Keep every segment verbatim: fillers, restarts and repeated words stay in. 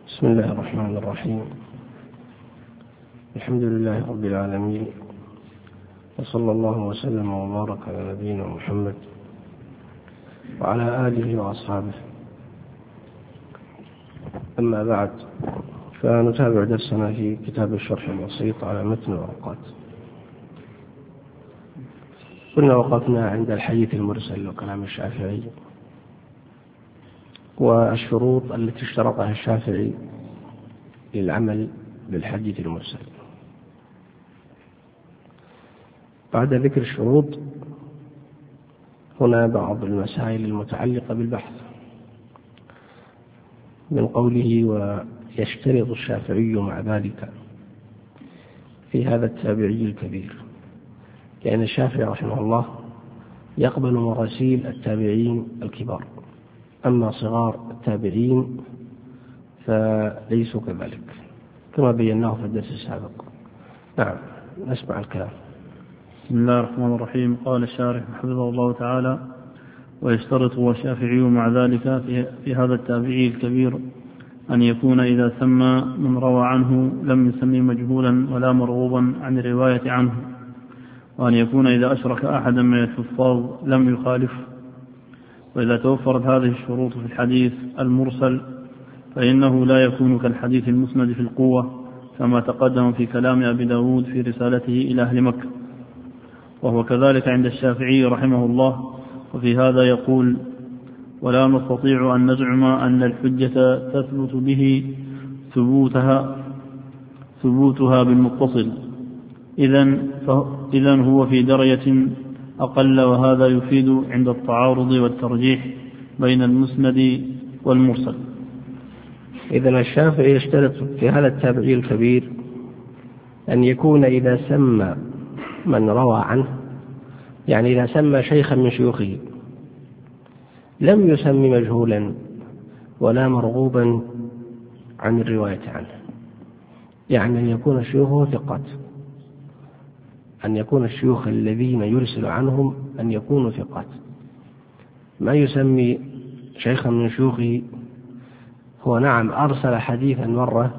بسم الله الرحمن الرحيم. الحمد لله رب العالمين، وصلى الله وسلم وبارك على نبينا محمد وعلى آله وأصحابه. أما بعد، فنتابع درسنا في كتاب الشرح البسيط على متن الورقات. كنا وقفنا عند الحديث المرسل وكلام الشافعي والشروط التي اشترطها الشافعي للعمل بالحديث المرسل. بعد ذكر الشروط هنا بعض المسائل المتعلقة بالبحث، من قوله ويشترط الشافعي مع ذلك في هذا التابعي الكبير، لأن الشافعي رحمه الله يقبل مراسيل التابعين الكبار، أما صغار التابعين فليسوا كذلك كما بيناه في الدرس السابق. نعم، نسمع الكلام. بسم الله الرحمن الرحيم. قال الشارح حفظه الله تعالى: ويشترط الشافعي مع ذلك في هذا التابعي الكبير أن يكون إذا سمى من روى عنه لم يسمي مجهولا ولا مرغوبا عن الرواية عنه، وأن يكون إذا أشرك أحدا من الحفاظ لم يخالف. وإذا توفرت هذه الشروط في الحديث المرسل فإنه لا يكون كالحديث المسند في القوة، كما تقدم في كلام أبي داود في رسالته إلى أهل مكة، وهو كذلك عند الشافعي رحمه الله. وفي هذا يقول: ولا نستطيع أن نزعم أن الحجة تثبت به ثبوتها ثبوتها بالمتصل، إذن هو في درجة أقل، وهذا يفيد عند التعارض والترجيح بين المسند والمرسل. إذن الشافعي يشترط في هذا التابعي الكبير أن يكون إذا سمى من روى عنه، يعني إذا سمى شيخا من شيوخه، لم يسمي مجهولا ولا مرغوبا عن الرواية عنه، يعني أن يكون شيوخه ثقات، أن يكون الشيوخ الذين يرسل عنهم أن يكونوا ثقات، ما يسمي شيخا من شيوخه هو نعم أرسل حديثا مرة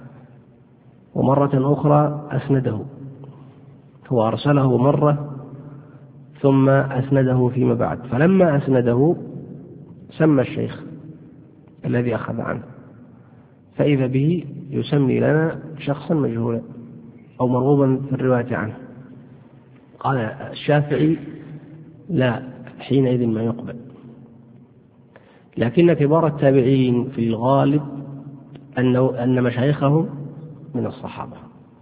ومرة أخرى أسنده، هو أرسله مرة ثم أسنده فيما بعد، فلما أسنده سمى الشيخ الذي أخذ عنه، فإذا به يسمي لنا شخصا مجهولا أو مرغوبا في الرواية عنه. قال الشافعي: لا، حينئذ ما يقبل. لكن كبار التابعين في الغالب أنه أن مشايخهم من الصحابة.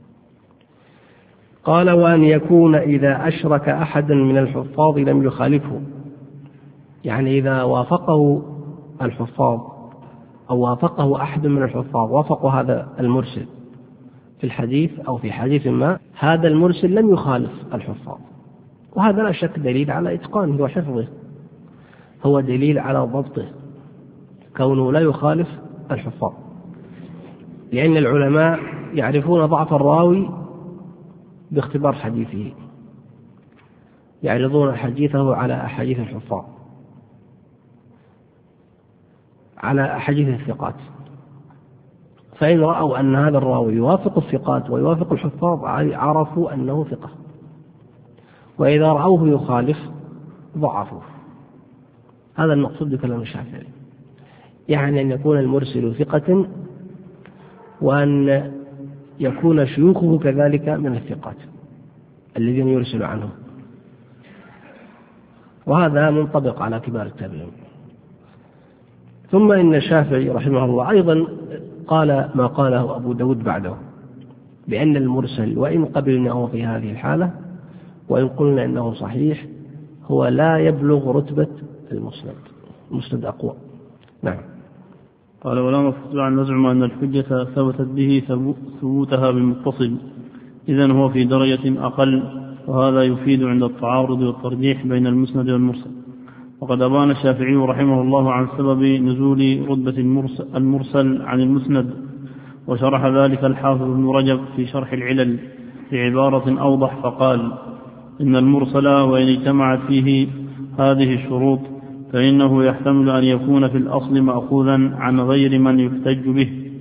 قال: وأن يكون إذا أشرك أحدا من الحفاظ لم يخالفه، يعني إذا وافقه الحفاظ أو وافقه أحد من الحفاظ، وافقوا هذا المرسل في الحديث أو في حديث ما، هذا المرسل لم يخالف الحفاظ، وهذا لا شك دليل على إتقانه وحفظه، هو دليل على ضبطه كونه لا يخالف الحفاظ، لأن العلماء يعرفون ضعف الراوي باختبار حديثه، يعرضون حديثه على أحاديث الحفاظ، على أحاديث الثقات، فإن رأوا أن هذا الراوي يوافق الثقات ويوافق الحفاظ عرفوا أنه ثقة، وإذا رأوه يخالف ضعفوه. هذا المقصود بكلام الشافعي، يعني أن يكون المرسل ثقة وأن يكون شيوخه كذلك من الثقات الذين يرسل عنهم، وهذا منطبق على كبار التابعين. ثم إن الشافعي رحمه الله أيضا قال ما قاله أبو داود بعده، بأن المرسل وإن قبلناه في هذه الحالة وإن قلنا إنه صحيح هو لا يبلغ رتبة المسند، المسند أقوى. نعم. قال: ولا نستطيع أن نزعم أن الحجة ثبتت به ثبوتها بالمتصل، إذن هو في درجة أقل، وهذا يفيد عند التعارض والترجيح بين المسند والمرسل. وقد أبان الشافعي رحمه الله عن سبب نزول رتبة المرسل عن المسند، وشرح ذلك الحافظ ابن رجب في شرح العلل بعبارة أوضح، فقال: إن المرسل وإن اجتمعت فيه هذه الشروط فإنه يحتمل أن يكون في الأصل مأخوذا عن غير من يحتج به،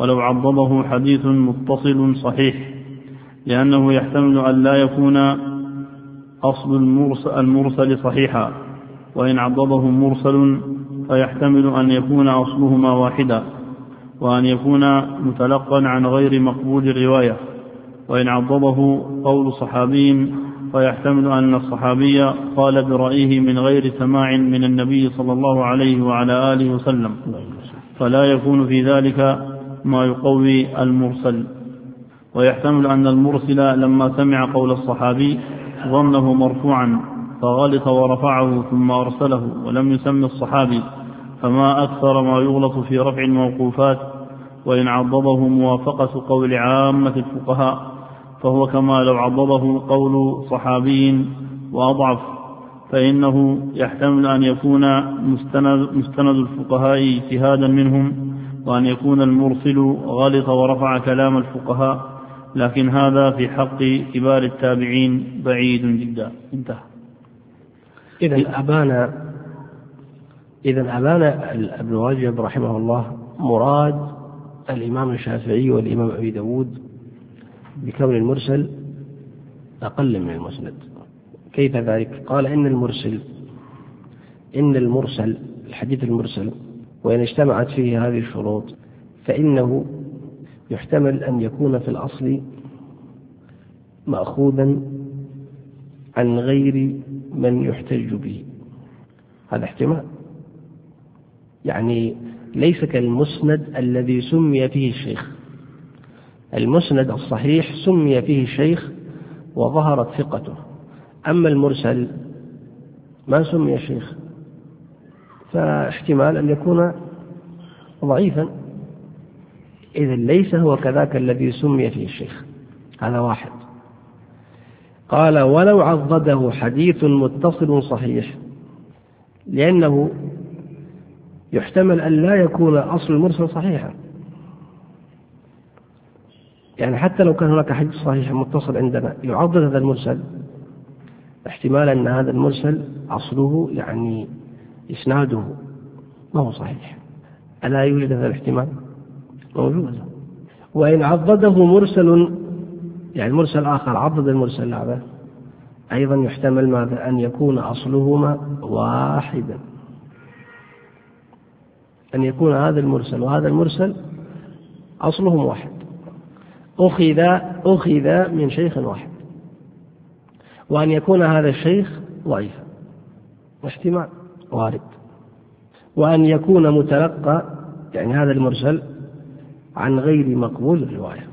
ولو عضده حديث متصل صحيح، لأنه يحتمل أن لا يكون أصل المرسل صحيحا، وإن عضده مرسل فيحتمل أن يكون أصلهما واحدا، وأن يكون متلقا عن غير مقبول الرواية. وإن عضده قول صحابي فيحتمل أن الصحابي قال برأيه من غير سماع من النبي صلى الله عليه وعلى آله وسلم، فلا يكون في ذلك ما يقوي المرسل. ويحتمل أن المرسل لما سمع قول الصحابي ظنه مرفوعا فغلط ورفعه ثم أرسله ولم يسمي الصحابي، فما أكثر ما يغلط في رفع الموقوفات. وإن عضده موافقة قول عامة الفقهاء فهو كما لو عضده قول صحابي وأضعف، فإنه يحتمل أن يكون مستند, مستند الفقهاء اجتهادا منهم، وأن يكون المرسل غلط ورفع كلام الفقهاء، لكن هذا في حق كبار التابعين بعيد جدا. انتهى. إذن أبان إذن أبان ابن رجب رحمه الله مراد الإمام الشافعي والإمام أبي داود بكون المرسل أقل من المسند. كيف ذلك؟ قال إن المرسل إن المرسل الحديث المرسل وإن اجتمعت فيه هذه الشروط فإنه يحتمل أن يكون في الأصل مأخوذا عن غير من يحتج به. هذا احتمال، يعني ليس كالمسند الذي سمي فيه الشيخ. المسند الصحيح سمي فيه الشيخ وظهرت ثقته، أما المرسل ما سمي الشيخ، فاحتمال أن يكون ضعيفا. إذن ليس هو كذاك الذي سمي فيه الشيخ. هذا واحد. قال ولو عضده حديث متصل صحيح، لأنه يحتمل أن لا يكون أصل المرسل صحيحا، يعني حتى لو كان هناك حديث صحيح متصل عندنا يعضد هذا المرسل، احتمال أن هذا المرسل أصله يعني إسناده ما هو صحيح. ألا يوجد هذا الاحتمال؟ موجود. وإن عضده مرسل، يعني مرسل آخر عضد المرسل هذا، أيضا يحتمل ماذا؟ أن يكون أصلهما واحدا، أن يكون هذا المرسل وهذا المرسل أصلهم واحد، أخذ أخذ من شيخ واحد، وأن يكون هذا الشيخ ضعيفا، احتمال وارد. وأن يكون متلقى، يعني هذا المرسل عن غير مقبول الرواية.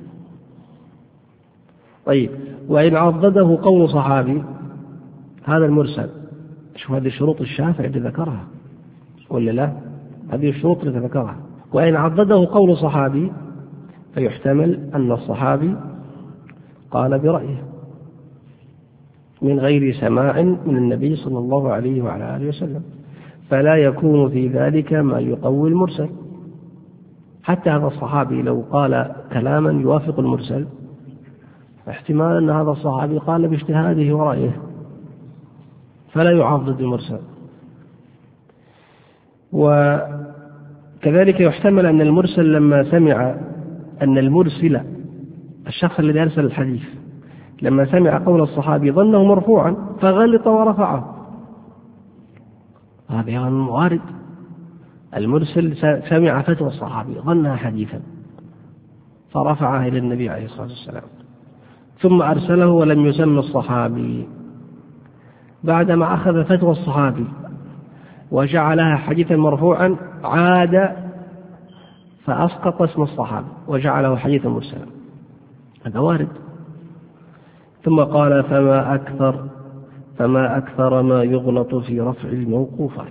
طيب، وإن عضده قول صحابي، هذا المرسل، شوف هذه الشروط الشافعي اللي ذكرها ولا لا؟ هذه الشروط اللي ذكرها. وإن عضده قول صحابي فيحتمل أن الصحابي قال برأيه من غير سماع من النبي صلى الله عليه وعلى آله وسلم، فلا يكون في ذلك ما يقوي المرسل. حتى هذا الصحابي لو قال كلاما يوافق المرسل، احتمال أن هذا الصحابي قال باجتهاده ورأيه، فلا يعضد المرسل. وكذلك يحتمل أن المرسل لما سمع أن المرسل الشخص الذي أرسل الحديث لما سمع قول الصحابي ظنه مرفوعا فغلط ورفعه، هذا وارد. المرسل سمع فتوى الصحابي ظنها حديثا فرفعها إلى النبي عليه الصلاة والسلام، ثم أرسله ولم يسمى الصحابي، بعدما أخذ فتوى الصحابي وجعلها حديثا مرفوعا عاد فأسقط اسم الصحابي وجعله حديثا مرسلا، هذا وارد. ثم قال فما أكثر فما أكثر ما يغلط في رفع الموقوفات.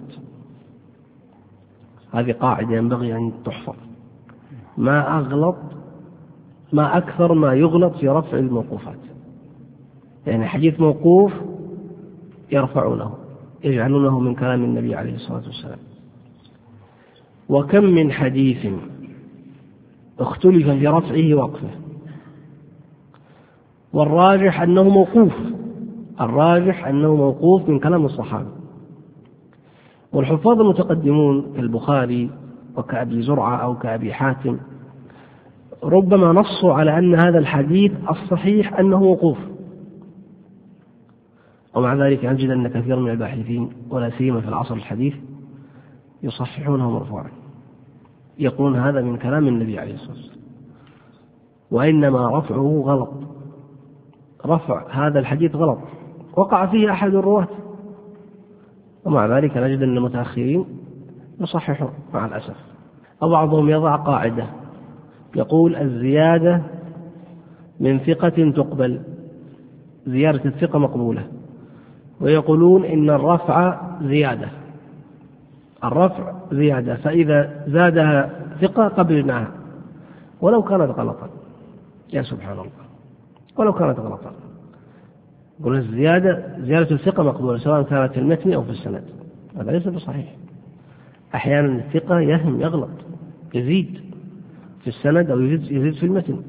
هذه قاعدة ينبغي أن تحفظ. ما أغلط ما أكثر ما يغلط في رفع الموقوفات، يعني حديث موقوف يرفعونه يجعلونه من كلام النبي عليه الصلاة والسلام. وكم من حديث اختلف في رفعه ووقفه، والراجح أنه موقوف الراجح أنه موقوف من كلام الصحابة. والحفاظ المتقدمون كالبخاري وكأبي زرعة أو كأبي حاتم ربما نصوا على أن هذا الحديث الصحيح أنه وقوف، ومع ذلك نجد أن كثير من الباحثين ولا سيما في العصر الحديث يصححونه مرفوعا، يقولون هذا من كلام النبي عليه الصلاة والسلام، وإنما رفعه غلط، رفع هذا الحديث غلط وقع فيه أحد الرواة، ومع ذلك نجد أن المتأخرين يصححون مع الأسف. وبعضهم يضع قاعدة يقول الزيادة من ثقة تقبل، زيادة الثقة مقبولة، ويقولون إن الرفع زيادة، الرفع زيادة، فإذا زادها ثقة قبلناها ولو كانت غلطا. يا سبحان الله، ولو كانت غلطا. يقول الزيادة زيادة الثقة مقبولة سواء كانت في المتن أو في السند، هذا ليس بصحيح. أحيانا الثقة يهم يغلط، يزيد في السند أو يزيد, يزيد في المتن،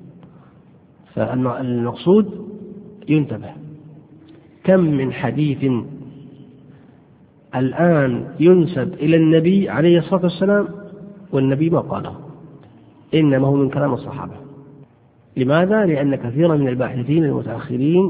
فالمقصود ينتبه. كم من حديث الآن ينسب إلى النبي عليه الصلاة والسلام والنبي ما قاله، إنما هو من كلام الصحابة. لماذا؟ لأن كثيرا من الباحثين المتأخرين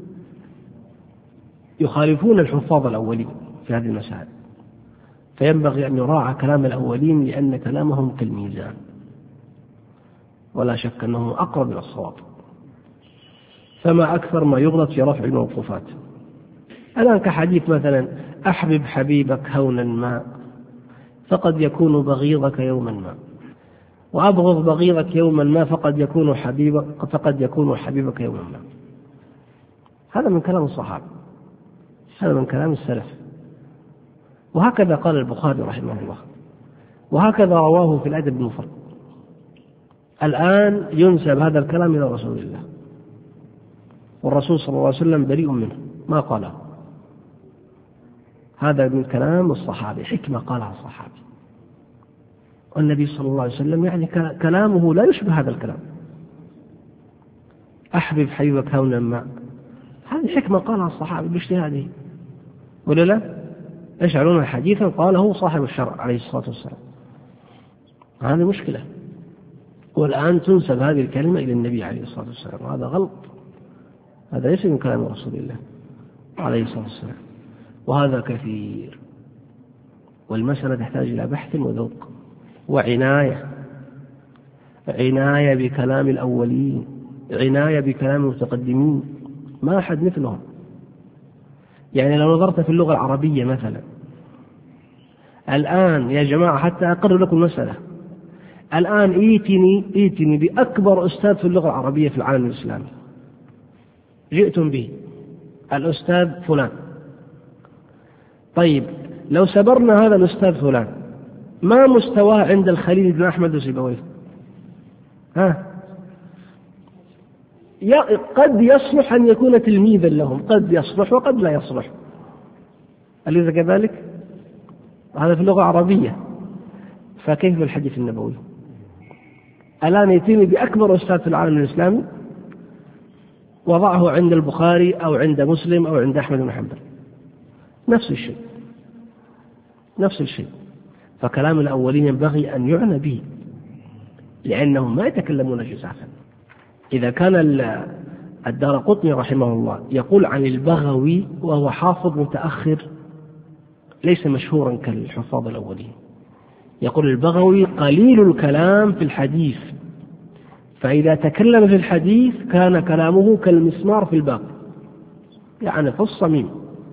يخالفون الحفاظ الأولين في هذه المسائل، فينبغي أن يراعى كلام الأولين لأن كلامهم كالميزان، ولا شك أنه أقرب إلى الصواب. فما أكثر ما يغلط في رفع الموقوفات الآن، كحديث مثلا أحبب حبيبك هونا ما فقد يكون بغيضك يوما ما، وأبغض بغيضك يوما ما فقد يكون حبيبك فقد يكون حبيبك يوما ما. هذا من كلام الصحابة، هذا من كلام السلف، وهكذا قال البخاري رحمه الله، وهكذا رواه في الأدب المفرد. الآن ينسب هذا الكلام إلى رسول الله، والرسول صلى الله عليه وسلم بريء منه ما قاله. هذا من كلام الصحابة، حكمة قالها الصحابي، والنبي صلى الله عليه وسلم يعني كلامه لا يشبه هذا الكلام. أحبب حبيبك هونا ما، هذه حكمة قالها الصحابي باجتهاده، ولا لا؟ يجعلون حديثا قاله صاحب الشرع عليه الصلاة والسلام. هذه مشكلة، والآن تنسب هذه الكلمة إلى النبي عليه الصلاة والسلام، وهذا غلط، هذا ليس من كلام رسول الله عليه الصلاة والسلام، وهذا كثير. والمسألة تحتاج إلى بحث وذوق وعناية، عناية بكلام الأولين، عناية بكلام المتقدمين، ما أحد مثلهم. يعني لو نظرت في اللغة العربية مثلا الآن يا جماعة، حتى أقرر لكم مسألة، الآن ايتني ايتني بأكبر أستاذ في اللغة العربية في العالم الإسلامي، جئتم به الأستاذ فلان. طيب لو سبرنا هذا الأستاذ فلان، ما مستواه عند الخليل بن أحمد وسيبويه؟ ها؟ قد يصلح أن يكون تلميذا لهم، قد يصلح وقد لا يصلح، أليس كذلك؟ هذا في اللغة العربية، فكيف بالحديث النبوي؟ الآن يتيني بأكبر أستاذ في العالم الإسلامي وضعه عند البخاري أو عند مسلم أو عند أحمد بن حنبل، نفس الشيء نفس الشيء. فكلام الأولين ينبغي أن يعنى به، لأنهم ما يتكلمون جزافا. إذا كان الدارقطني رحمه الله يقول عن البغوي وهو حافظ متأخر ليس مشهورا كالحفاظ الأولين، يقول البغوي قليل الكلام في الحديث، فإذا تكلم في الحديث كان كلامه كالمسمار في الباب، يعني في الصميم.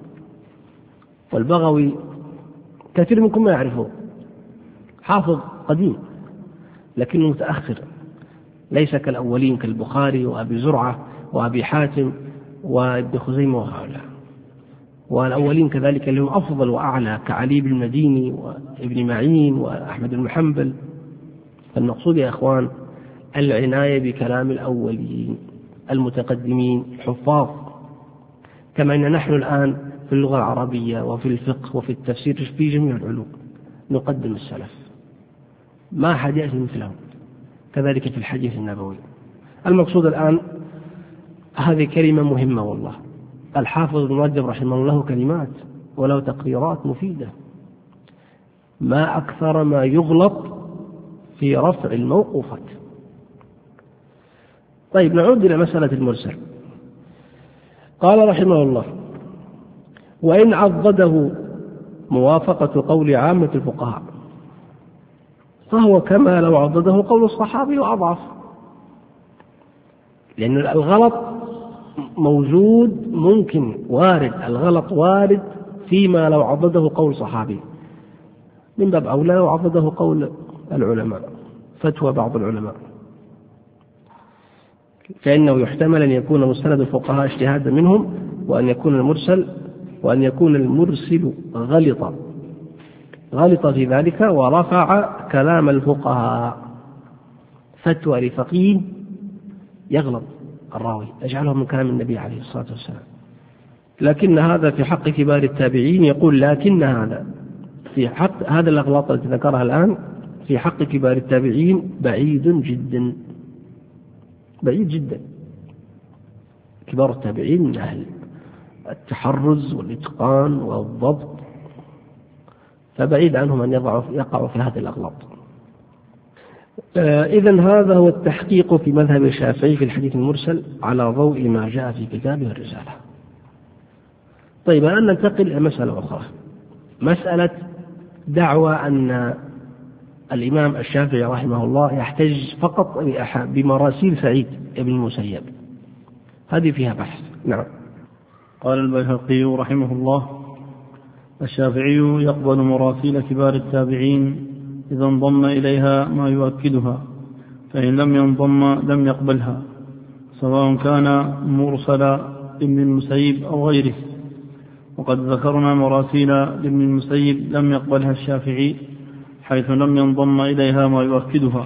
والبغوي كثير منكم ما يعرفه، حافظ قديم لكنه متأخر، ليس كالأولين كالبخاري وأبي زرعة وأبي حاتم وابن خزيمة وهؤلاء، والأولين كذلك اللي هم أفضل وأعلى كعلي بن المديني وابن معين وأحمد بن حنبل. فالمقصود يا إخوان العناية بكلام الأولين المتقدمين الحفاظ، كما أن نحن الآن في اللغة العربية وفي الفقه وفي التفسير في جميع العلوم نقدم السلف، ما أحد يأتي مثلهم، كذلك في الحديث النبوي. المقصود الآن هذه كلمة مهمة والله. الحافظ ابن رجب رحمه الله كلمات ولو تقريرات مفيدة، ما أكثر ما يغلط في رفع الموقوفات. طيب نعود إلى مسألة المرسل. قال رحمه الله: وإن عضده موافقة قول عامة الفقهاء فهو كما لو عضده قول الصحابي وأضعف، لأن الغلط موجود، ممكن وارد، الغلط وارد فيما لو عضده قول صحابي، من باب أولى لو عضده قول العلماء، فتوى بعض العلماء، فإنه يحتمل أن يكون مستند الفقهاء اجتهادا منهم، وأن يكون المرسل وأن يكون المرسل غلط غلط في ذلك ورفع كلام الفقهاء. فتوى لفقيه يغلط الراوي يجعله من كلام النبي عليه الصلاة والسلام، لكن هذا في حق كبار التابعين. يقول: لكن هذا في حق هذا الأغلاط التي ذكرها الآن في حق كبار التابعين بعيد جدا، بعيد جدا. كبار التابعين من أهل التحرز والإتقان والضبط، فبعيد عنهم أن يقعوا في هذه الأغلاط. إذن هذا هو التحقيق في مذهب الشافعي في الحديث المرسل على ضوء ما جاء في كتابه الرسالة. طيب الآن ننتقل إلى مسألة أخرى، مسألة دعوى أن الإمام الشافعي رحمه الله يحتج فقط بمراسيل سعيد بن المسيب، هذه فيها بحث. نعم. قال البيهقي رحمه الله: الشافعي يقبل مراسيل كبار التابعين إذا انضم إليها ما يؤكدها، فإن لم ينضم لم يقبلها، سواء كان مرسل ابن المسيب أو غيره. وقد ذكرنا مراسيل ابن المسيب لم يقبلها الشافعي حيث لم ينضم إليها ما يؤكدها،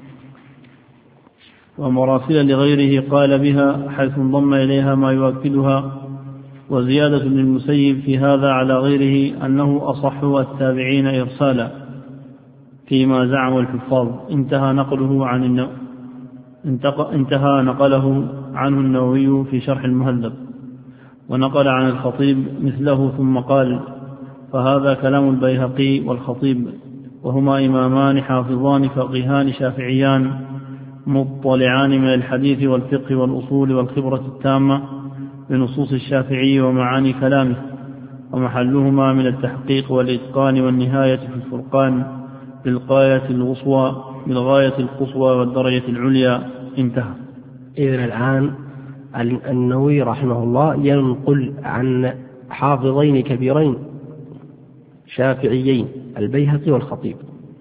ومراسيل لغيره قال بها حيث انضم إليها ما يؤكدها. وزيادة ابن المسيب في هذا على غيره أنه أصح التابعين إرسالا فيما زعم الحفاظ. انتهى نقله عن النو... انتهى نقله عنه النووي في شرح المهذب، ونقل عن الخطيب مثله ثم قال: فهذا كلام البيهقي والخطيب، وهما إمامان حافظان فقيهان شافعيان مطلعان من الحديث والفقه والأصول والخبرة التامة بنصوص الشافعي ومعاني كلامه، ومحلهما من التحقيق والإتقان والنهاية في الفرقان بالغاية القصوى بالغاية القصوى والدرجة العليا. انتهى. إذن الآن النووي رحمه الله ينقل عن حافظين كبيرين شافعيين البيهقي والخطيب،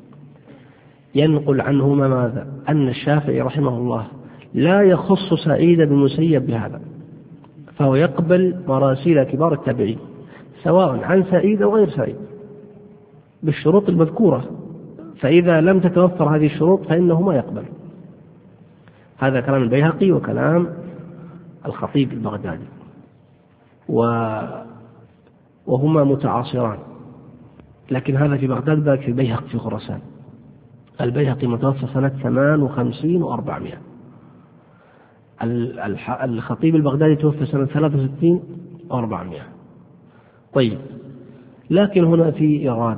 ينقل عنهما ماذا؟ أن الشافعي رحمه الله لا يخص سعيد بن المسيب بهذا، فهو يقبل مراسيل كبار التابعين سواء عن سعيد أو غير سعيد بالشروط المذكورة، فإذا لم تتوفر هذه الشروط فإنه ما يقبل. هذا كلام البيهقي وكلام الخطيب البغدادي، وهما متعاصران، لكن هذا في بغداد ذاك في البيهقي في خراسان. البيهقي متوفى سنة ثمان وخمسين وأربعمائة، الخطيب البغدادي توفى سنة ثلاثة وستين وأربعمائة. طيب، لكن هنا في إيراد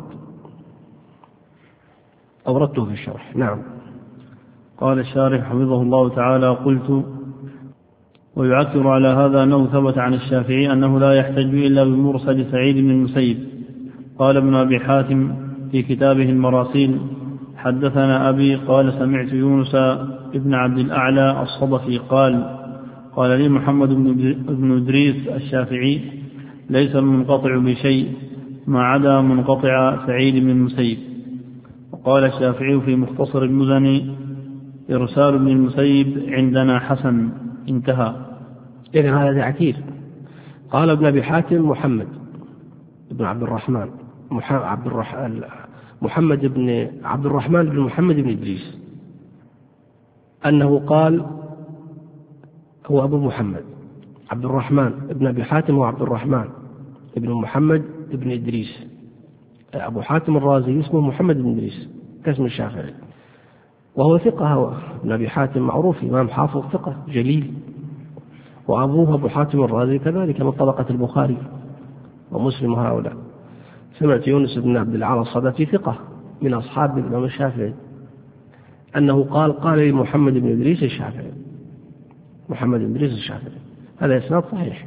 أوردته في الشرح. نعم. قال الشارح حفظه الله تعالى: قلت: ويعكر على هذا أنه ثبت عن الشافعي أنه لا يحتج إلا بمرسل سعيد بن المسيب. قال ابن أبي حاتم في كتابه المراسيل: حدثنا أبي قال سمعت يونس ابن عبد الأعلى الصدفي قال: قال لي محمد بن إدريس الشافعي: ليس المنقطع بشيء ما عدا منقطع سعيد بن المسيب. وقال الشافعي في مختصر المزني: إرسال ابن المسيب عندنا حسن. انتهى. إذن هذا تعكير. قال ابن أبي حاتم محمد بن عبد الرحمن عبد الرحمن محمد بن عبد الرحمن بن محمد بن إدريس أنه قال، هو أبو محمد عبد الرحمن ابن أبي حاتم وعبد الرحمن ابن محمد بن إدريس. أبو حاتم الرازي اسمه محمد بن إدريس كاسم الشافعي، وهو ثقة. هو ابن أبي حاتم معروف إمام حافظ ثقة جليل، وأبوه أبو حاتم الرازي كذلك من طبقة البخاري ومسلم هؤلاء. سمعت يونس بن عبد الأعلى الصدفي ثقة من أصحاب الإمام الشافعي أنه قال: قال لي محمد بن إدريس الشافعي. محمد بن إدريس الشافعي، هذا إسناد صحيح.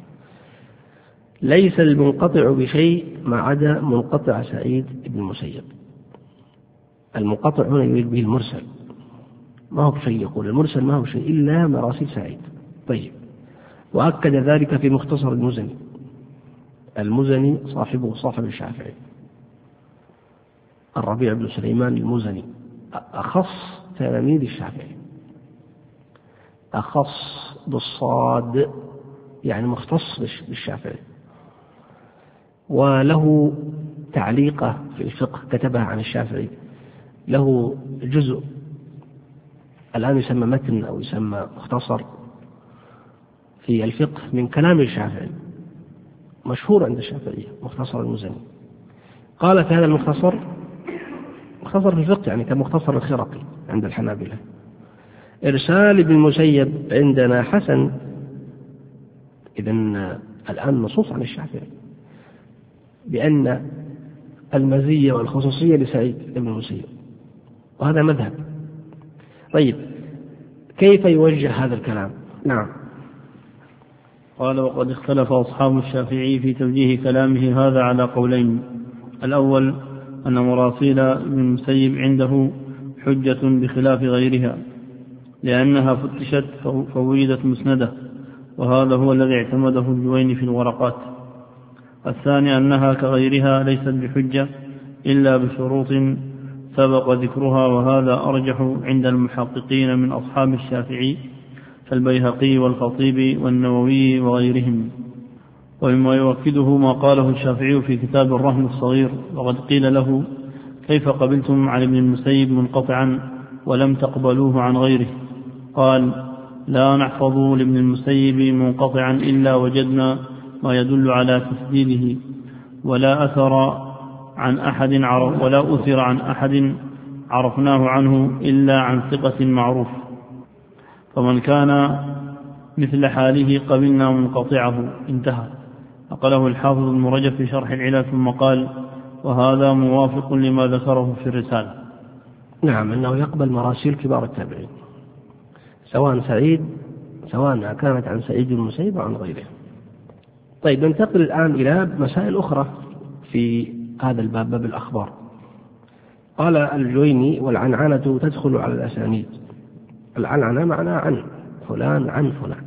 ليس المنقطع بشيء ما عدا منقطع سعيد بن المسيب. المنقطع هنا يريد به المرسل، ما هو بشيء، يقول المرسل ما هو شيء إلا مراسيل سعيد. طيب، وأكد ذلك في مختصر المزني. المزني صاحبه صاحب الشافعي الربيع بن سليمان المزني، أخص تلاميذ الشافعي، أخص بالصاد يعني مختص بالشافعي، وله تعليقة في الفقه كتبها عن الشافعي، له جزء الآن يسمى متن أو يسمى مختصر في الفقه من كلام الشافعي، مشهور عند الشافعية، مختصر المزني. قال في هذا المختصر، مختصر في الفقه يعني كمختصر الخرقي عند الحنابلة، إرسال ابن المسيب عندنا حسن. إذن الآن نصوص عن الشافعي بأن المزية والخصوصية لسعيد بن المسيب، وهذا مذهب. طيب، كيف يوجه هذا الكلام؟ نعم. قال: وقد اختلف أصحاب الشافعي في توجيه كلامه هذا على قولين. الأول أن مراسيل ابن المسيب عنده حجة بخلاف غيرها لأنها فتشت فوجدت مسندة، وهذا هو الذي اعتمده الجويني في الورقات. الثاني أنها كغيرها ليست بحجة إلا بشروط سبق ذكرها، وهذا أرجح عند المحققين من أصحاب الشافعي كالبيهقي والخطيب والنووي وغيرهم. ومما يؤكده ما قاله الشافعي في كتاب الرهن الصغير: وقد قيل له: كيف قبلتم عن ابن المسيب منقطعا ولم تقبلوه عن غيره؟ قال: لا نحفظ لابن المسيب منقطعا إلا وجدنا ما يدل على تسديده، ولا أثر عن أحد عرف ولا أثر عن أحد عرفناه عنه إلا عن ثقة معروف، فمن كان مثل حاله قبلنا منقطعه. انتهى. نقله الحافظ ابن رجب في شرح العلل، ثم قال: وهذا موافق لما ذكره في الرسالة. نعم، أنه يقبل مراسيل كبار التابعين سواء سعيد سواء كانت عن سعيد بن المسيب أو عن غيره. طيب، ننتقل الآن إلى مسائل أخرى في هذا الباب، باب الأخبار. قال الجويني: والعنعنة تدخل على الأسانيد. العنعنة معناها عن فلان عن فلان،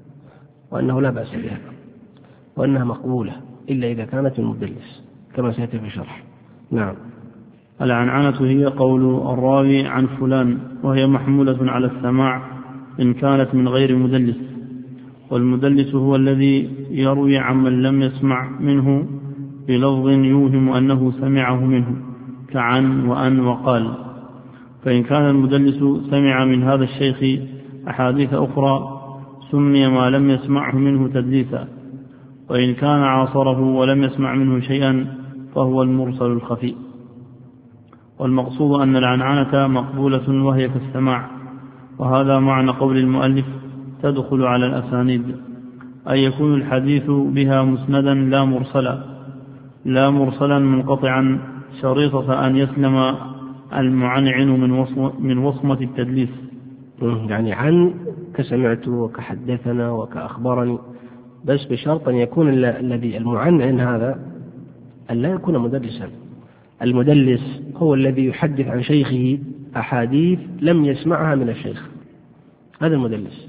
وأنه لا بأس بها، وأنها مقبولة إلا إذا كانت المدلس كما سيأتي في الشرح. نعم. العنعنة هي قول الراوي عن فلان، وهي محمولة على السماع إن كانت من غير مدلس، والمدلس هو الذي يروي عمن لم يسمع منه بلفظ يوهم أنه سمعه منه كعن وأن وقال. فإن كان المدلس سمع من هذا الشيخ أحاديث أخرى سمي ما لم يسمعه منه تدليسا، وإن كان عاصره ولم يسمع منه شيئا فهو المرسل الخفي. والمقصود أن العنعنة مقبولة وهي في السماع، وهذا معنى قول المؤلف: تدخل على الأسانيد، أي يكون الحديث بها مسندا لا مرسلا لا مرسلا منقطعا، شريطة أن يسلم المعنعن من وصم من وصمة التدليس. يعني عن كسمعت وكحدثنا وكأخبرني، بس بشرط أن يكون الذي المعنعن هذا أن لا يكون مدلسا. المدلس هو الذي يحدث عن شيخه أحاديث لم يسمعها من الشيخ، هذا المدلس.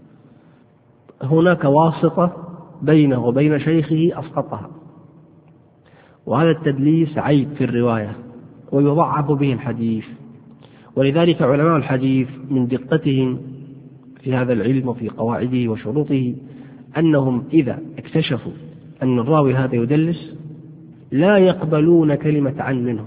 هناك واسطة بينه وبين شيخه أسقطها، وهذا التدليس عيب في الرواية ويضعف به الحديث. ولذلك علماء الحديث من دقتهم في هذا العلم وفي قواعده وشروطه أنهم إذا اكتشفوا أن الراوي هذا يدلس لا يقبلون كلمة عن منه،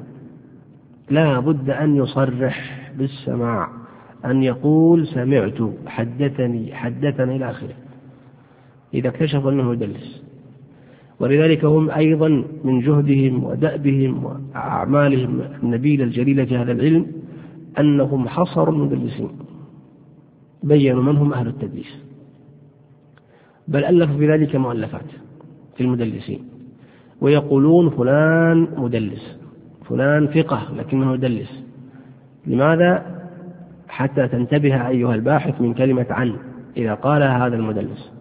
لا بد أن يصرح بالسماع، أن يقول سمعت، حدثني، حدثني إلى آخره، إذا اكتشفوا أنه يدلس. ولذلك هم أيضا من جهدهم ودأبهم وأعمالهم النبيلة الجليلة في هذا العلم أنهم حصروا المدلسين، بيّنوا من هم أهل التدليس، بل ألفوا في ذلك مؤلفات في المدلسين، ويقولون فلان مدلس، فلان ثقة لكنه يدلس. لماذا؟ حتى تنتبه أيها الباحث من كلمة عن، إذا قال هذا المدلس.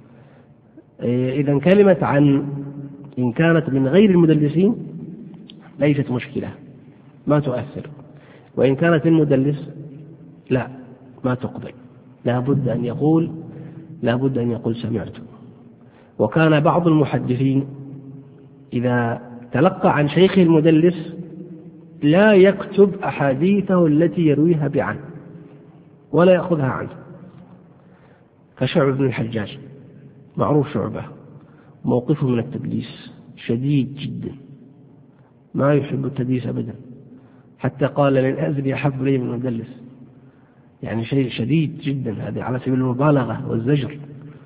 إذا كلمة عن إن كانت من غير المدلسين ليست مشكلة ما تؤثر، وإن كانت المدلس لا ما تقبل، لا بد أن يقول لا بد أن يقول سمعت. وكان بعض المحدثين إذا تلقى عن شيخه المدلس لا يكتب أحاديثه التي يرويها بعن ولا يأخذها عنه، كشعب بن الحجاج معروف شعبة موقفه من التدليس شديد جدا، ما يحب التدليس أبدا، حتى قال للأزلي أحب لي من المدلس، يعني شيء شديد جدا، هذه على سبيل المبالغة والزجر.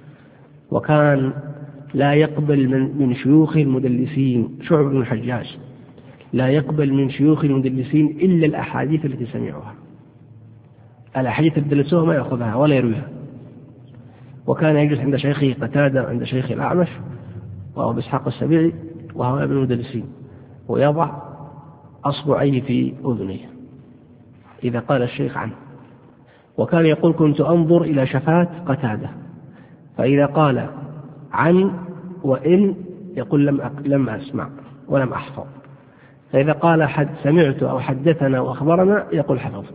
وكان لا يقبل من, من شيوخ المدلسين، شعب بن الحجاج لا يقبل من شيوخ المدلسين إلا الأحاديث التي سمعوها، الأحاديث التي دلسوها ما يأخذها ولا يرويها. وكان يجلس عند شيخه قتادة عند شيخه الأعمش وهو بإسحاق السبيعي وهو ابن المدلسين، ويضع أصبعيه في أذنيه إذا قال الشيخ عنه. وكان يقول كنت أنظر إلى شفات قتادة، فإذا قال عن وإن يقول لم لم أسمع ولم أحفظ، فإذا قال حد سمعت أو حدثنا وأخبرنا يقول حفظت.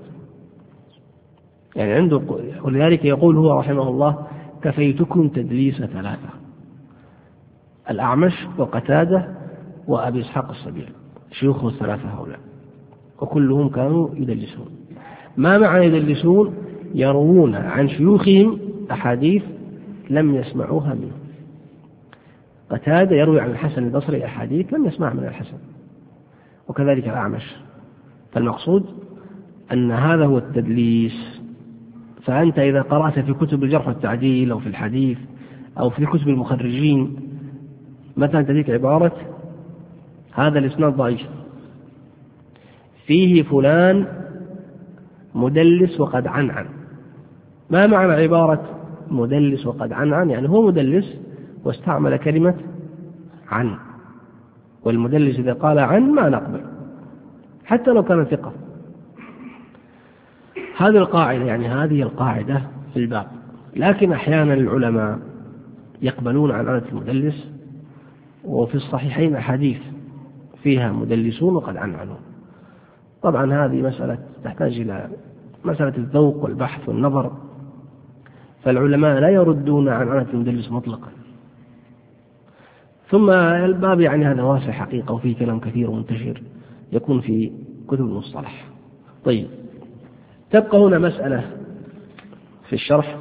يعني عنده، ولذلك يقول هو رحمه الله كفيتكم تدليس ثلاثة، الأعمش وقتادة وأبي إسحاق السبيعي شيوخه الثلاثة هؤلاء، وكلهم كانوا يدلسون. ما معنى يدلسون؟ يروون عن شيوخهم أحاديث لم يسمعوها منه. قتادة يروي عن الحسن البصري أحاديث لم يسمع من الحسن، وكذلك الأعمش. فالمقصود أن هذا هو التدليس. فأنت إذا قرأت في كتب الجرح والتعديل أو في الحديث أو في كتب المخرجين مثلا تلك عبارة هذا الإسناد ضعيف فيه فلان مدلس وقد عنعن. ما معنى عبارة مدلس وقد عنعن؟ يعني هو مدلس واستعمل كلمة عن، والمدلس إذا قال عن ما نقبل حتى لو كان ثقة. هذه القاعدة، يعني هذه القاعدة في الباب. لكن أحيانا العلماء يقبلون عن عنة المدلس، وفي الصحيحين أحاديث فيها مدلسون وقد عنعنوا. طبعا هذه مسألة تحتاج إلى مسألة الذوق والبحث والنظر، فالعلماء لا يردون عن عنة المدلس مطلقا. ثم الباب يعني هذا واسع حقيقة، وفيه كلام كثير ومنتشر يكون في كتب المصطلح. طيب، تبقى هنا مسألة في الشرح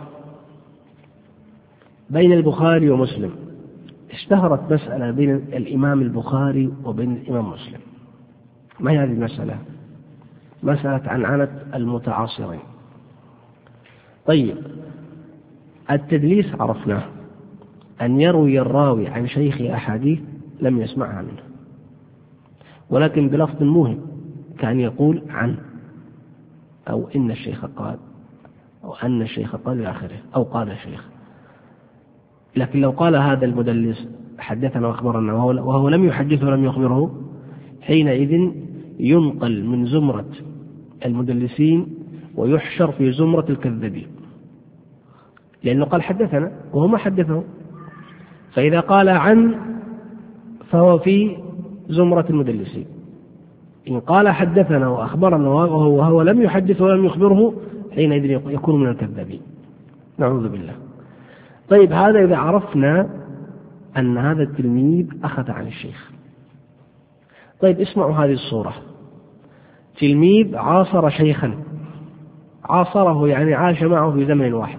بين البخاري ومسلم. اشتهرت مسألة بين الإمام البخاري وبين الإمام مسلم. ما هي هذه المسألة؟ مسألة عنعنة المتعاصرين. طيب، التدليس عرفناه أن يروي الراوي عن شيخ أحاديث لم يسمعها منه، ولكن بلفظ موهم، كان يقول عن أو إن الشيخ قال أو أن الشيخ قال إلى آخره أو قال الشيخ. لكن لو قال هذا المدلس حدثنا وأخبرنا وهو لم يحدثه ولم يخبره، حينئذ ينقل من زمرة المدلسين ويحشر في زمرة الكذابين، لأنه قال حدثنا وهو ما حدثه. فإذا قال عن فهو في زمرة المدلسين، إن قال حدثنا وأخبرنا وهو لم يحدث ولم يخبره حينئذ يكون من الكذابين، نعوذ بالله. طيب، هذا إذا عرفنا أن هذا التلميذ أخذ عن الشيخ. طيب، اسمعوا هذه الصورة: تلميذ عاصر شيخا، عاصره يعني عاش معه في زمن واحد،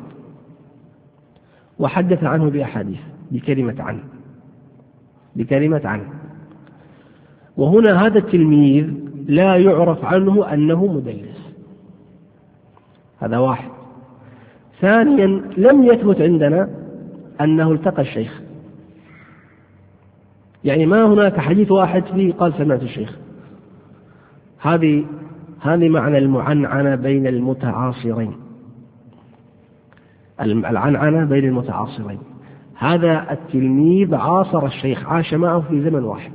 وحدث عنه بأحاديث بكلمة عن بكلمة عن وهنا هذا التلميذ لا يعرف عنه أنه مدلس، هذا واحد. ثانيا، لم يثبت عندنا أنه التقى الشيخ، يعني ما هناك حديث واحد فيه قال سمعت الشيخ. هذه هذه معنى المعنعنة بين المتعاصرين، العنعنة بين المتعاصرين. هذا التلميذ عاصر الشيخ، عاش معه في زمن واحد،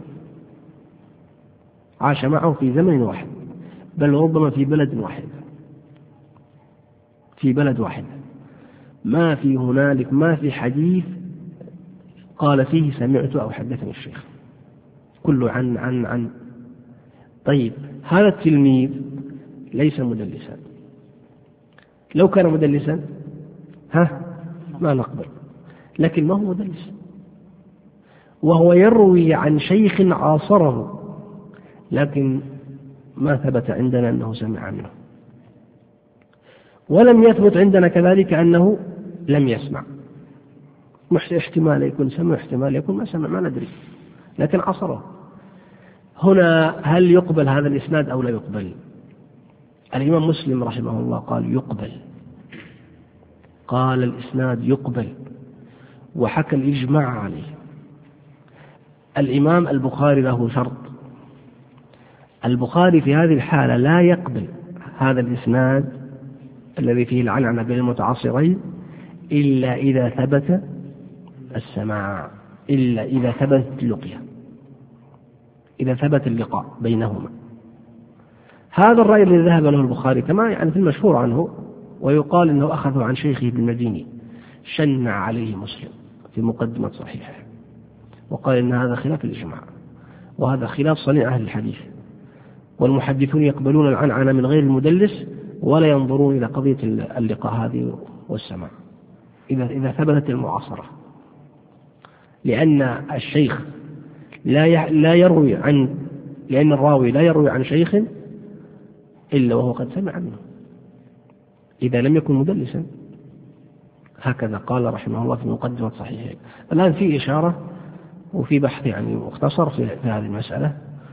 عاش معه في زمن واحد، بل ربما في بلد واحد في بلد واحد ما في هنالك ما في حديث قال فيه سمعت أو حدثني الشيخ، كله عن عن عن. طيب هذا التلميذ ليس مدلسا، لو كان مدلسا ها ما نقبل، لكن ما هو مدلس، وهو يروي عن شيخ عاصره، لكن ما ثبت عندنا أنه سمع منه، ولم يثبت عندنا كذلك أنه لم يسمع. احتمال يكون سمع، احتمال يكون ما سمع، ما ندري، لكن عصره. هنا هل يقبل هذا الإسناد أو لا يقبل؟ الإمام مسلم رحمه الله قال يقبل، قال الإسناد يقبل، وحكى الإجماع عليه. الإمام البخاري له شرط، البخاري في هذه الحالة لا يقبل هذا الإسناد الذي فيه العنعنة بين المتعاصرين إلا إذا ثبت السماع، إلا إذا ثبت اللقية، إذا ثبت اللقاء بينهما. هذا الرأي الذي ذهب له البخاري كما يعني في المشهور عنه، ويقال أنه أخذه عن شيخه بالمديني، شنع عليه مسلم في مقدمة صحيحه، وقال إن هذا خلاف الإجماع، وهذا خلاف صنيع أهل الحديث، والمحدثون يقبلون العنعنة من غير المدلس ولا ينظرون إلى قضية اللقاء هذه والسماع إذا إذا ثبتت المعاصرة، لأن الشيخ لا لا يروي عن لأن الراوي لا يروي عن شيخ إلا وهو قد سمع منه إذا لم يكن مدلسا. هكذا قال رحمه الله في مقدمة صحيحه. الآن في إشارة وفي بحث يعني مختصر في هذه المسألة،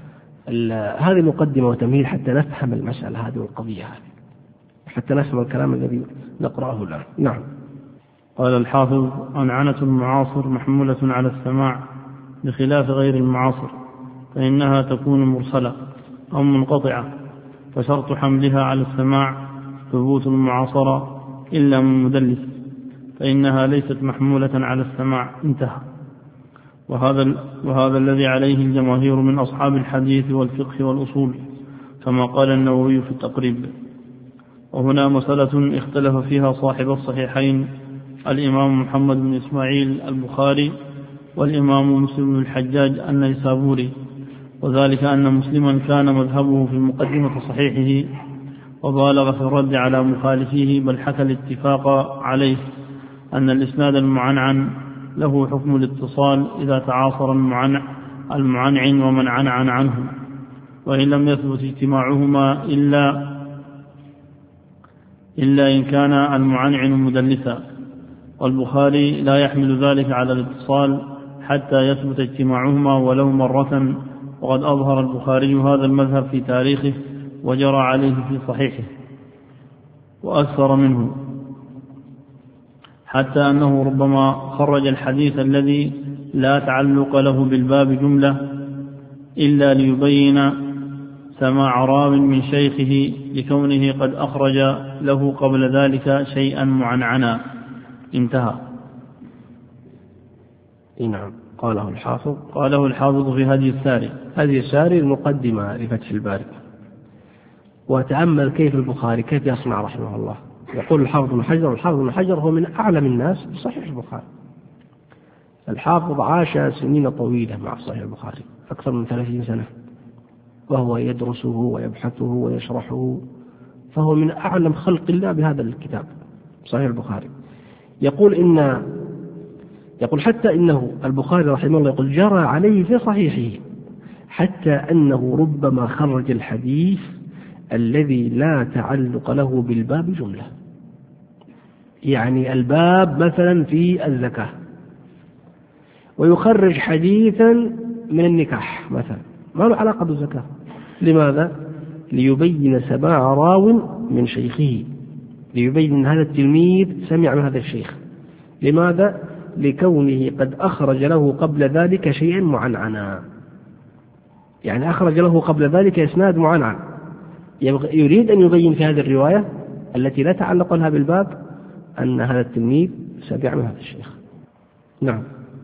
هذه مقدمة وتمهيد حتى نفهم المسألة هذه والقضية هذه، حتى نفهم الكلام الذي نقرأه الآن. نعم. قال الحافظ: عنعنة المعاصر محمولة على السماع بخلاف غير المعاصر، فإنها تكون مرسلة أو منقطعة، فشرط حملها على السماع ثبوت المعاصرة إلا من مدلس، فإنها ليست محمولة على السماع. انتهى. وهذا, وهذا الذي عليه الجماهير من أصحاب الحديث والفقه والأصول، كما قال النووي في التقريب. وهنا مسألة اختلف فيها صاحب الصحيحين الإمام محمد بن إسماعيل البخاري والإمام مسلم بن الحجاج النيسابوري، وذلك أن مسلما كان مذهبه في مقدمة صحيحه وبالغ في الرد على مخالفيه، بل حكى الاتفاق عليه أن الإسناد المعنعن له حكم الاتصال إذا تعاصر المعنعن ومن عنعن عنه، وإن لم يثبت اجتماعهما إلا إلا إن كان المعنعن مدلسا. والبخاري لا يحمل ذلك على الاتصال حتى يثبت اجتماعهما ولو مرة، وقد أظهر البخاري هذا المذهب في تاريخه وجرى عليه في صحيحه وأكثر منه، حتى أنه ربما خرج الحديث الذي لا تعلق له بالباب جملة إلا ليبين سماع راو من شيخه لكونه قد أخرج له قبل ذلك شيئا معنعنا. انتهى. نعم. قاله الحافظ قاله الحافظ في هدي الساري. هذه الساري المقدمة لفتح الباري. وتأمل كيف البخاري كيف يصنع رحمه الله. يقول الحافظ بن حجر، الحافظ بن حجر هو من أعلم الناس بصحيح البخاري. الحافظ عاش سنين طويلة مع صحيح البخاري، أكثر من ثلاثين سنة، وهو يدرسه ويبحثه ويشرحه، فهو من أعلم خلق الله بهذا الكتاب صحيح البخاري. يقول إن يقول حتى إنه البخاري رحمه الله يقول جرى عليه في صحيحه حتى أنه ربما خرج الحديث الذي لا تعلق له بالباب جملة، يعني الباب مثلا في الزكاة ويخرج حديثا من النكاح مثلا ما له علاقة بالزكاة. لماذا؟ ليبين سماع راو من شيخه، ليبين أن هذا التلميذ سمع من هذا الشيخ. لماذا؟ لكونه قد أخرج له قبل ذلك شيئا معنعنا، يعني أخرج له قبل ذلك إسناد معنعن، يريد أن يبين في هذه الرواية التي لا تعلق لها بالباب أن هذا التلميذ سمع من هذا الشيخ. نعم.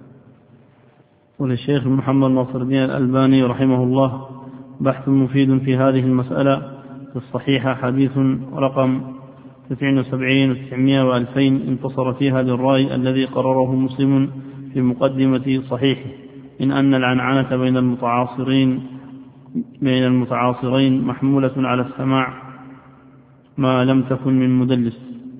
وللشيخ محمد ناصر الدين الألباني رحمه الله بحث مفيد في هذه المسألة في الصحيحة، حديث رقم تسع وسبعين وتسعمائة وألفين انتصر فيها للرأي الذي قرره مسلم في مقدمة صحيحه من أن العنعنة بين المتعاصرين بين المتعاصرين محمولة على السماع ما لم تكن من مدلس.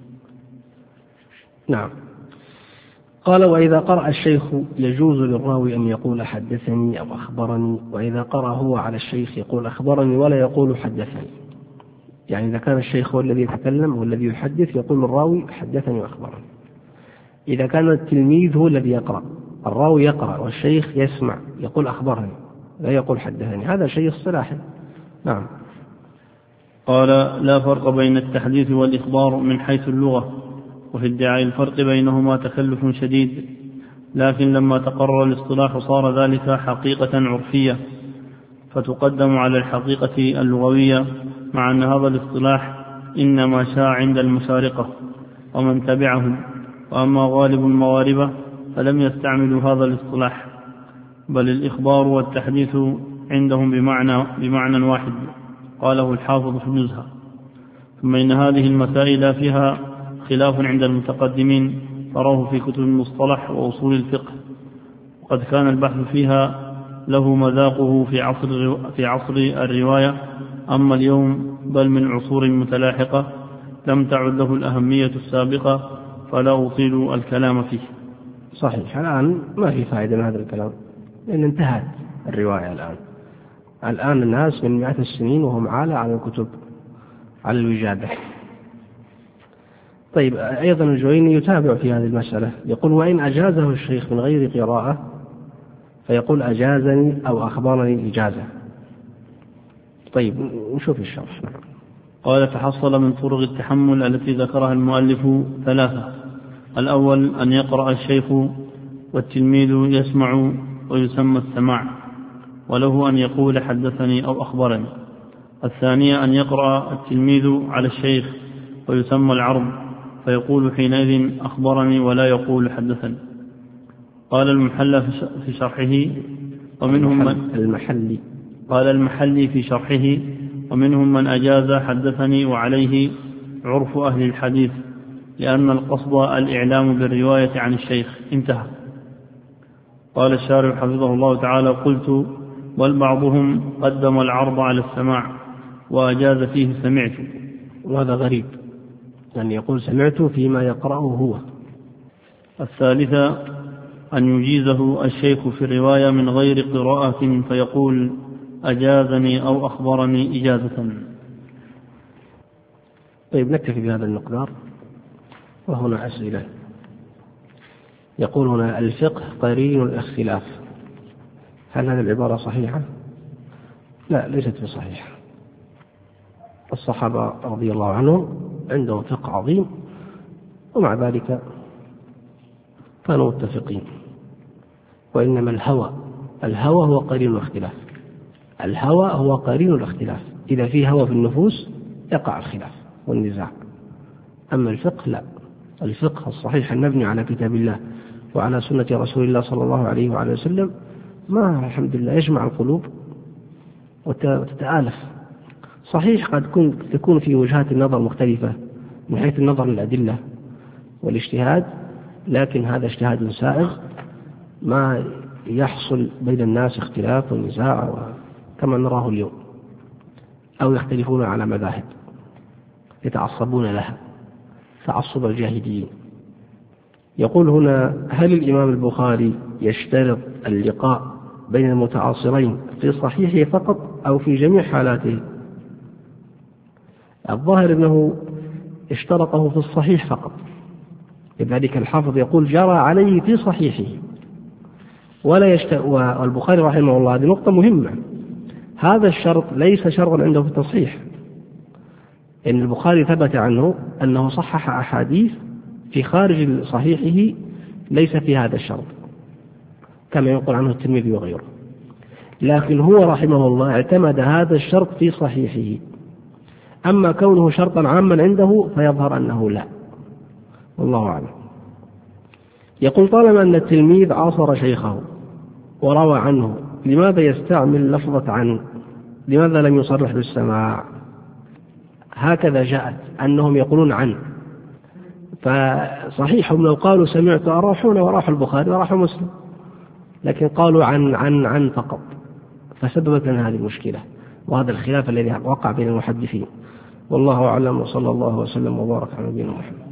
نعم. قال: وإذا قرأ الشيخ يجوز للراوي أن يقول حدثني أو أخبرني، وإذا قرأ هو على الشيخ يقول أخبرني ولا يقول حدثني. يعني إذا كان الشيخ هو الذي يتكلم والذي يحدث يقول الراوي حدثني وأخبرني. إذا كان التلميذ هو الذي يقرأ، الراوي يقرأ والشيخ يسمع يقول أخبرني لا يقول حدثني، هذا شيء اصطلاحي. نعم. قال: لا فرق بين التحديث والإخبار من حيث اللغة، وفي ادعاء الفرق بينهما تكلف شديد، لكن لما تقرر الاصطلاح صار ذلك حقيقة عرفية فتقدم على الحقيقة اللغوية، مع أن هذا الاصطلاح إنما شاع عند المشارقة ومن تبعهم، وأما غالب المغاربة فلم يستعملوا هذا الاصطلاح، بل الإخبار والتحديث عندهم بمعنى, بمعنى واحد، قاله الحافظ في النزهة. ثم إن هذه المسائل فيها خلاف عند المتقدمين تراه في كتب المصطلح وأصول الفقه، وقد كان البحث فيها له مذاقه في عصر, في عصر الرواية، أما اليوم بل من عصور متلاحقة لم تعد له الأهمية السابقة، فلا أطيل الكلام فيه. صحيح. الآن ما في فائدة من هذا الكلام، لأن انتهت الرواية الآن. الآن الناس من مئات السنين وهم عالة على الكتب، على الوجادة. طيب، أيضا الجويني يتابع في هذه المسألة، يقول: وإن أجازه الشيخ من غير قراءة فيقول أجازني أو أخبرني إجازة. طيب، نشوف الشرح. قال: تحصل من طرق التحمل التي ذكرها المؤلف ثلاثة. الأول أن يقرأ الشيخ والتلميذ يسمع ويسمى السماع، وله أن يقول حدثني أو أخبرني. الثانية أن يقرأ التلميذ على الشيخ ويسمى العرض، فيقول حينئذ أخبرني ولا يقول حدثني. قال المحلى في شرحه ومنهم من المحلي قال المحلي في شرحه ومنهم من أجاز حدثني وعليه عرف أهل الحديث، لأن القصد الإعلام بالرواية عن الشيخ. انتهى. قال الشارح حفظه الله تعالى: قلت: بل بعضهم قدم العرض على السماع وأجاز فيه سمعت. وهذا غريب أن يقول سمعت فيما يقرأه هو. الثالثة أن يجيزه الشيخ في الرواية من غير قراءة فيقول أجازني أو أخبرني إجازة. طيب، نكتفي بهذا المقدار. وهنا أسئلة. يقول هنا: الفقه قرين الاختلاف، هل هذه العبارة صحيحة؟ لا، ليست بصحيحة. الصحابة رضي الله عنهم عندهم فقه عظيم، ومع ذلك كانوا متفقين. وإنما الهوى الهوى هو قرين الاختلاف. الهوى هو قرين الاختلاف، إذا في هوى في النفوس يقع الخلاف والنزاع. أما الفقه لا، الفقه الصحيح المبني على كتاب الله وعلى سنة رسول الله صلى الله عليه وعلى وسلم ما الحمد لله يجمع القلوب وتتآلف. صحيح قد تكون في وجهات النظر مختلفة من حيث النظر للأدلة والاجتهاد، لكن هذا اجتهاد سائغ ما يحصل بين الناس اختلاف ونزاع كما نراه اليوم، أو يختلفون على مذاهب يتعصبون لها تعصب الجاهليين. يقول هنا: هل الإمام البخاري يشترط اللقاء بين المتعاصرين في صحيحه فقط أو في جميع حالاته؟ الظاهر أنه اشترطه في الصحيح فقط، لذلك الحافظ يقول جرى عليه في صحيحه ولا يشت... والبخاري رحمه الله، هذه نقطة مهمة، هذا الشرط ليس شرطا عنده في التصحيح، إن البخاري ثبت عنه أنه صحح أحاديث في خارج صحيحه ليس في هذا الشرط كما يقول عنه الترمذي وغيره، لكن هو رحمه الله اعتمد هذا الشرط في صحيحه. أما كونه شرطا عاما عنده فيظهر أنه لا، والله أعلم. يقول: طالما أن التلميذ عاصر شيخه وروى عنه، لماذا يستعمل لفظة عنه؟ لماذا لم يصرح بالسماع؟ هكذا جاءت أنهم يقولون عن. فصحيح لو قالوا سمعت أراحون وراحوا البخاري وراحوا مسلم، لكن قالوا عن عن عن فقط، فسببت لنا هذه المشكلة وهذا الخلاف الذي وقع بين المحدثين. والله أعلم، وصلى الله وسلم وبارك على نبينا محمد.